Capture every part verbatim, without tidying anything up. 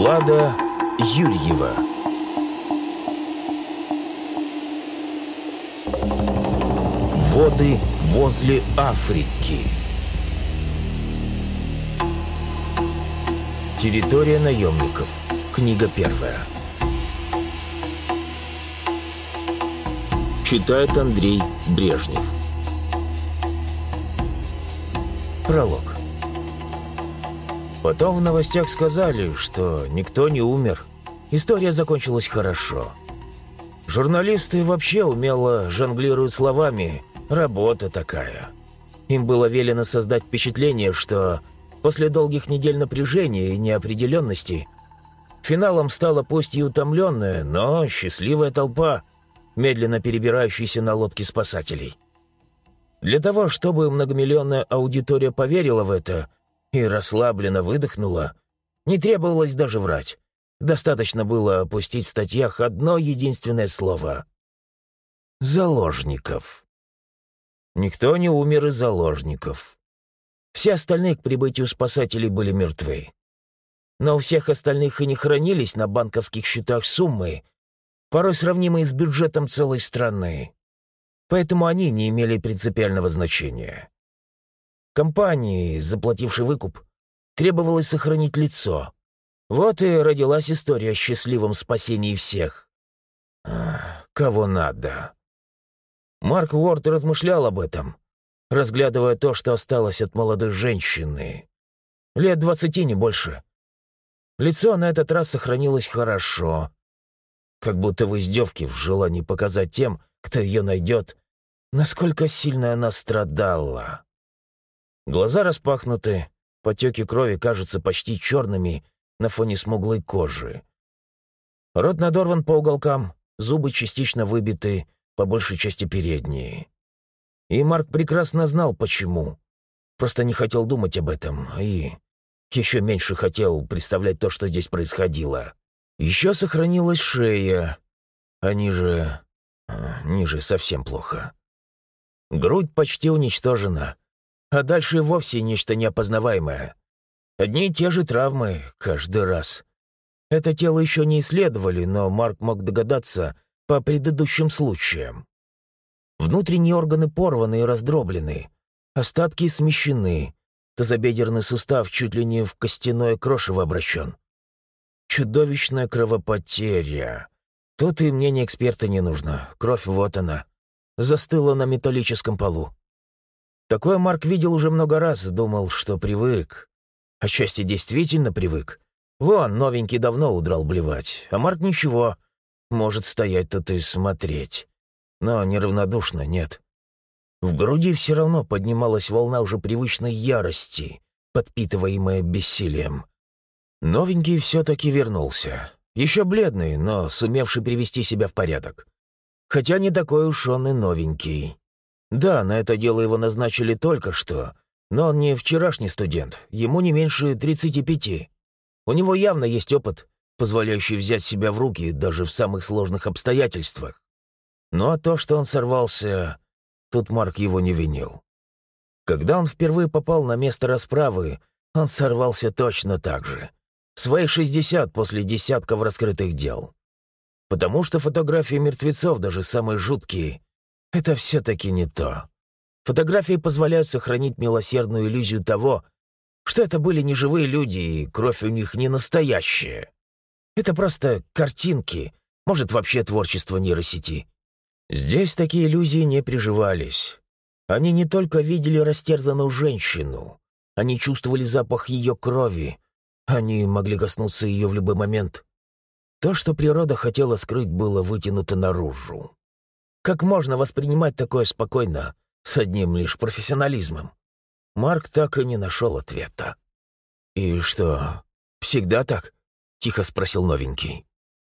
Влада Юрьева. Воды возле Африки. Территория наемников. Книга первая. Читает Андрей Брежнев. Пролог. Потом в новостях сказали, что никто не умер. История закончилась хорошо. Журналисты вообще умело жонглируют словами. Работа такая. Им было велено создать впечатление, что после долгих недель напряжения и неопределенности финалом стала пусть и утомленная, но счастливая толпа, медленно перебирающаяся на лодке спасателей. Для того, чтобы многомиллионная аудитория поверила в это и расслабленно выдохнула, не требовалось даже врать. Достаточно было опустить в статьях одно единственное слово — «заложников». Никто не умер из заложников. Все остальные к прибытию спасателей были мертвы. Но у всех остальных и не хранились на банковских счетах суммы, порой сравнимые с бюджетом целой страны. Поэтому они не имели принципиального значения. Компании, заплатившей выкуп, требовалось сохранить лицо. Вот и родилась история о счастливом спасении всех. Ах, кого надо. Марк Уорд размышлял об этом, разглядывая то, что осталось от молодой женщины. Лет двадцати, не больше. Лицо на этот раз сохранилось хорошо, как будто в издевке, в желании показать тем, кто ее найдет, насколько сильно она страдала. Глаза распахнуты, потеки крови кажутся почти черными на фоне смуглой кожи. Рот надорван по уголкам, зубы частично выбиты, по большей части передние. И Марк прекрасно знал, почему. Просто не хотел думать об этом, и еще меньше хотел представлять то, что здесь происходило. Еще сохранилась шея, а ниже... А, ниже совсем плохо. Грудь почти уничтожена, а дальше вовсе нечто неопознаваемое. Одни и те же травмы каждый раз. Это тело еще не исследовали, но Марк мог догадаться по предыдущим случаям. Внутренние органы порваны и раздроблены, остатки смещены, тазобедренный сустав чуть ли не в костяное крошево обращен. Чудовищная кровопотеря. Тут и мнение эксперта не нужно. Кровь вот она. Застыла на металлическом полу. Такое Марк видел уже много раз, думал, что привык. Отчасти действительно привык. Вон, новенький давно удрал блевать, а Марк ничего. Может стоять тут и смотреть. Но неравнодушно нет. В груди все равно поднималась волна уже привычной ярости, подпитываемая бессилием. Новенький все-таки вернулся. Еще бледный, но сумевший привести себя в порядок. Хотя не такой уж он и новенький. Да, на это дело его назначили только что, но он не вчерашний студент, ему не меньше тридцати пяти. У него явно есть опыт, позволяющий взять себя в руки даже в самых сложных обстоятельствах. Ну а то, что он сорвался, тут Марк его не винил. Когда он впервые попал на место расправы, он сорвался точно так же. В свои шестьдесят после десятков раскрытых дел. Потому что фотографии мертвецов, даже самые жуткие, это все-таки не то. Фотографии позволяют сохранить милосердную иллюзию того, что это были не живые люди, и кровь у них не настоящая. Это просто картинки, может, вообще творчество нейросети. Здесь такие иллюзии не приживались. Они не только видели растерзанную женщину, они чувствовали запах ее крови, они могли коснуться ее в любой момент. То, что природа хотела скрыть, было вытянуто наружу. Как можно воспринимать такое спокойно, с одним лишь профессионализмом? Марк так и не нашел ответа. «И что, всегда так?» — тихо спросил новенький.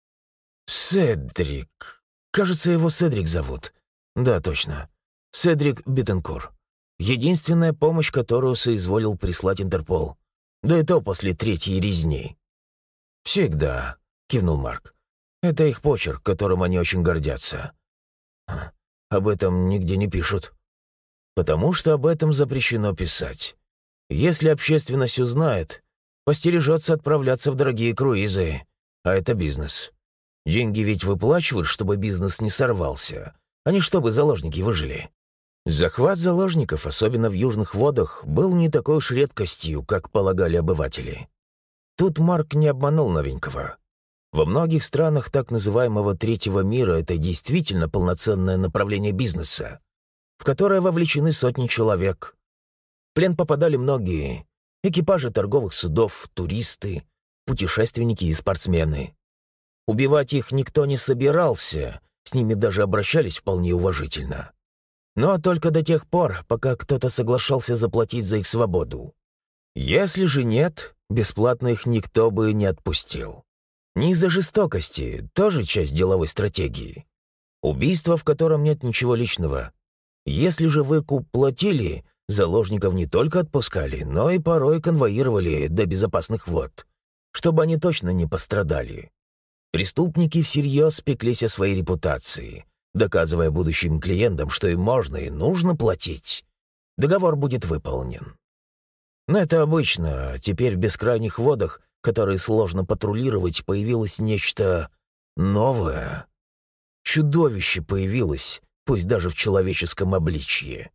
«Седрик. Кажется, его Седрик зовут. Да, точно. Седрик Биттенкур. Единственная помощь, которую соизволил прислать Интерпол. Да и то после третьей резни». «Всегда», — кивнул Марк. «Это их почерк, которым они очень гордятся». «Об этом нигде не пишут». «Потому что об этом запрещено писать. Если общественность узнает, постережется отправляться в дорогие круизы. А это бизнес. Деньги ведь выплачивают, чтобы бизнес не сорвался, а не чтобы заложники выжили. Захват заложников, особенно в южных водах, был не такой уж редкостью, как полагали обыватели. Тут Марк не обманул новенького. Во многих странах так называемого третьего мира это действительно полноценное направление бизнеса, в которое вовлечены сотни человек. В плен попадали многие — экипажи торговых судов, туристы, путешественники и спортсмены. Убивать их никто не собирался, с ними даже обращались вполне уважительно. Но только до тех пор, пока кто-то соглашался заплатить за их свободу. Если же нет, бесплатно их никто бы не отпустил. Не из-за жестокости, тоже часть деловой стратегии. Убийство, в котором нет ничего личного. Если же выкуп платили, заложников не только отпускали, но и порой конвоировали до безопасных вод, чтобы они точно не пострадали. Преступники всерьез пеклись о своей репутации, доказывая будущим клиентам, что им можно и нужно платить. Договор будет выполнен. Но это обычно, а теперь в бескрайних водах, которые сложно патрулировать, появилось нечто новое. Чудовище появилось, пусть даже в человеческом обличье.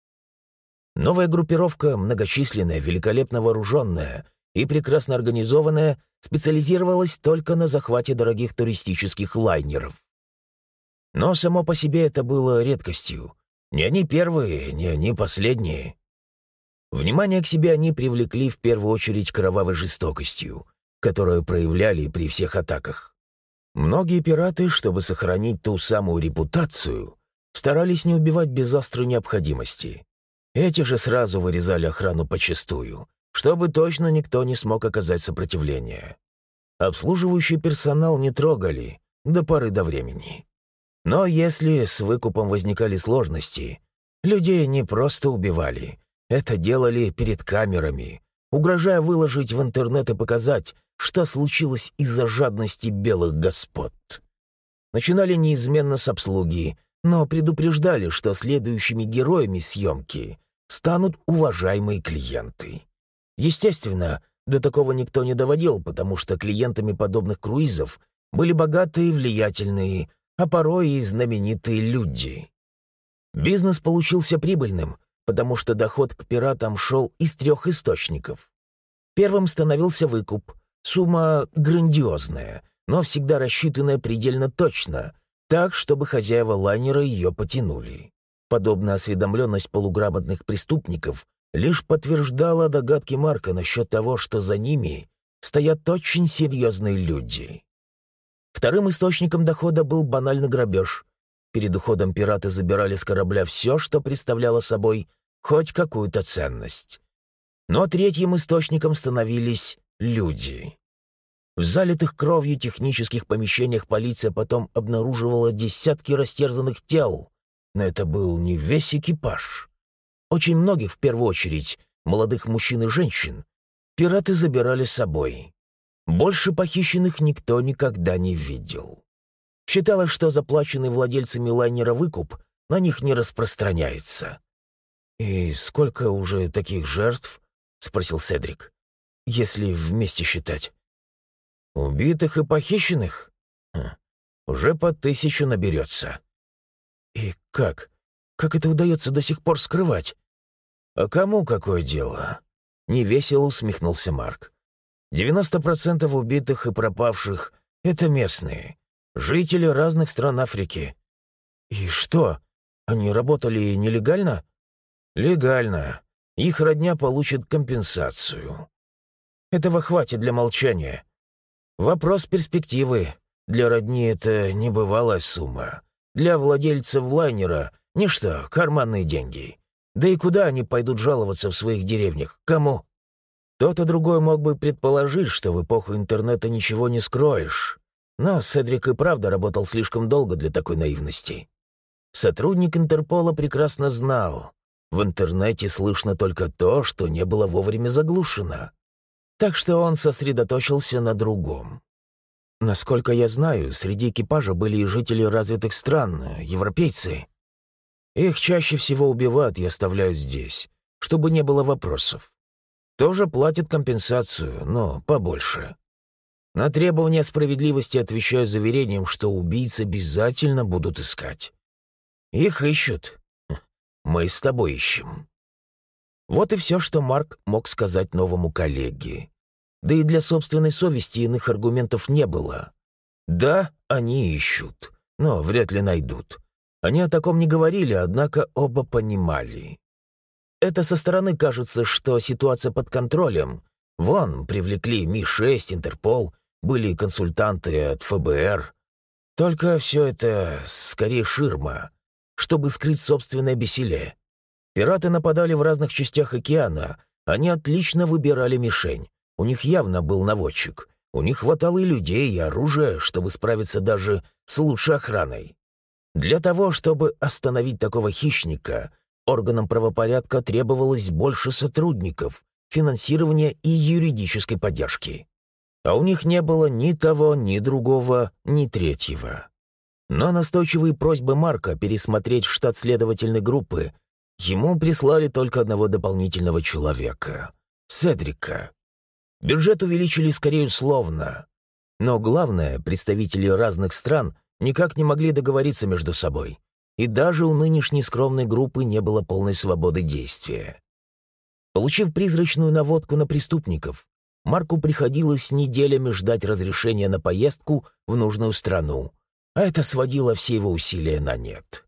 Новая группировка, многочисленная, великолепно вооруженная и прекрасно организованная, специализировалась только на захвате дорогих туристических лайнеров. Но само по себе это было редкостью. Не они первые, не они последние. Внимание к себе они привлекли в первую очередь кровавой жестокостью, которую проявляли при всех атаках. Многие пираты, чтобы сохранить ту самую репутацию, старались не убивать без острой необходимости. Эти же сразу вырезали охрану подчистую, чтобы точно никто не смог оказать сопротивление. Обслуживающий персонал не трогали до поры до времени. Но если с выкупом возникали сложности, людей не просто убивали, это делали перед камерами, угрожая выложить в интернет и показать, что случилось из-за жадности белых господ. Начинали неизменно с обслуги, но предупреждали, что следующими героями съемки станут уважаемые клиенты. Естественно, до такого никто не доводил, потому что клиентами подобных круизов были богатые и влиятельные, а порой и знаменитые люди. Бизнес получился прибыльным, потому что доход к пиратам шел из трех источников. Первым становился выкуп, сумма грандиозная, но всегда рассчитанная предельно точно, так, чтобы хозяева лайнера ее потянули. Подобная осведомленность полуграмотных преступников лишь подтверждала догадки Марка насчет того, что за ними стоят очень серьезные люди. Вторым источником дохода был банальный грабеж. Перед уходом пираты забирали с корабля все, что представляло собой хоть какую-то ценность. Но третьим источником становились люди. В залитых кровью технических помещениях полиция потом обнаруживала десятки растерзанных тел, но это был не весь экипаж. Очень многих, в первую очередь, молодых мужчин и женщин, пираты забирали с собой. Больше похищенных никто никогда не видел. Считалось, что заплаченный владельцами лайнера выкуп на них не распространяется. «И сколько уже таких жертв?» — спросил Седрик. «Если вместе считать». «Убитых и похищенных? Хм, уже по тысячу наберется». «И как? Как это удается до сих пор скрывать?» «А кому какое дело?» — невесело усмехнулся Марк. девяносто процентов убитых и пропавших — это местные, жители разных стран Африки». «И что, они работали нелегально?» «Легально. Их родня получит компенсацию. Этого хватит для молчания. Вопрос перспективы. Для родни это небывалая сумма. Для владельцев лайнера — ничто, карманные деньги. Да и куда они пойдут жаловаться в своих деревнях? Кому?» Кто-то другой мог бы предположить, что в эпоху интернета ничего не скроешь. Но Седрик и правда работал слишком долго для такой наивности. Сотрудник Интерпола прекрасно знал, в интернете слышно только то, что не было вовремя заглушено. Так что он сосредоточился на другом. Насколько я знаю, среди экипажа были и жители развитых стран, европейцы. Их чаще всего убивают и оставляют здесь, чтобы не было вопросов. Тоже платят компенсацию, но побольше. На требования справедливости отвечаю заверением, что убийц обязательно будут искать. Их ищут. Мы с тобой ищем. Вот и все, что Марк мог сказать новому коллеге. Да и для собственной совести иных аргументов не было. Да, они ищут, но вряд ли найдут. Они о таком не говорили, однако оба понимали. Это со стороны кажется, что ситуация под контролем. Вон, привлекли Ми шесть, Интерпол, были консультанты от эф бэ эр. Только все это скорее ширма, чтобы скрыть собственное бессилие. Пираты нападали в разных частях океана, они отлично выбирали мишень. У них явно был наводчик. У них хватало и людей, и оружия, чтобы справиться даже с лучшей охраной. Для того, чтобы остановить такого хищника, органам правопорядка требовалось больше сотрудников, финансирования и юридической поддержки. А у них не было ни того, ни другого, ни третьего. Но настойчивые просьбы Марка пересмотреть штат следовательной группы ему прислали только одного дополнительного человека — Седрика. Бюджет увеличили скорее условно. Но главное, представители разных стран никак не могли договориться между собой. И даже у нынешней скромной группы не было полной свободы действия. Получив призрачную наводку на преступников, Марку приходилось неделями ждать разрешения на поездку в нужную страну, а это сводило все его усилия на нет.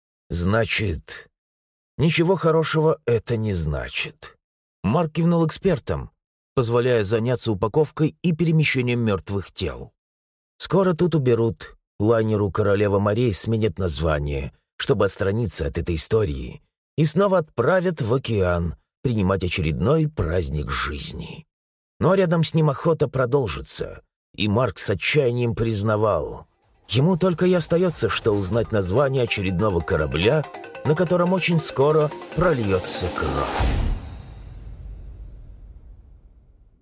Значит, ничего хорошего это не значит. Марк кивнул экспертам, позволяя заняться упаковкой и перемещением мертвых тел. Скоро тут уберут, лайнеру «Королева морей» сменят название, чтобы отстраниться от этой истории, и снова отправят в океан принимать очередной праздник жизни. Но рядом с ним охота продолжится, и Марк с отчаянием признавал, ему только и остается, что узнать название очередного корабля, на котором очень скоро прольется кровь.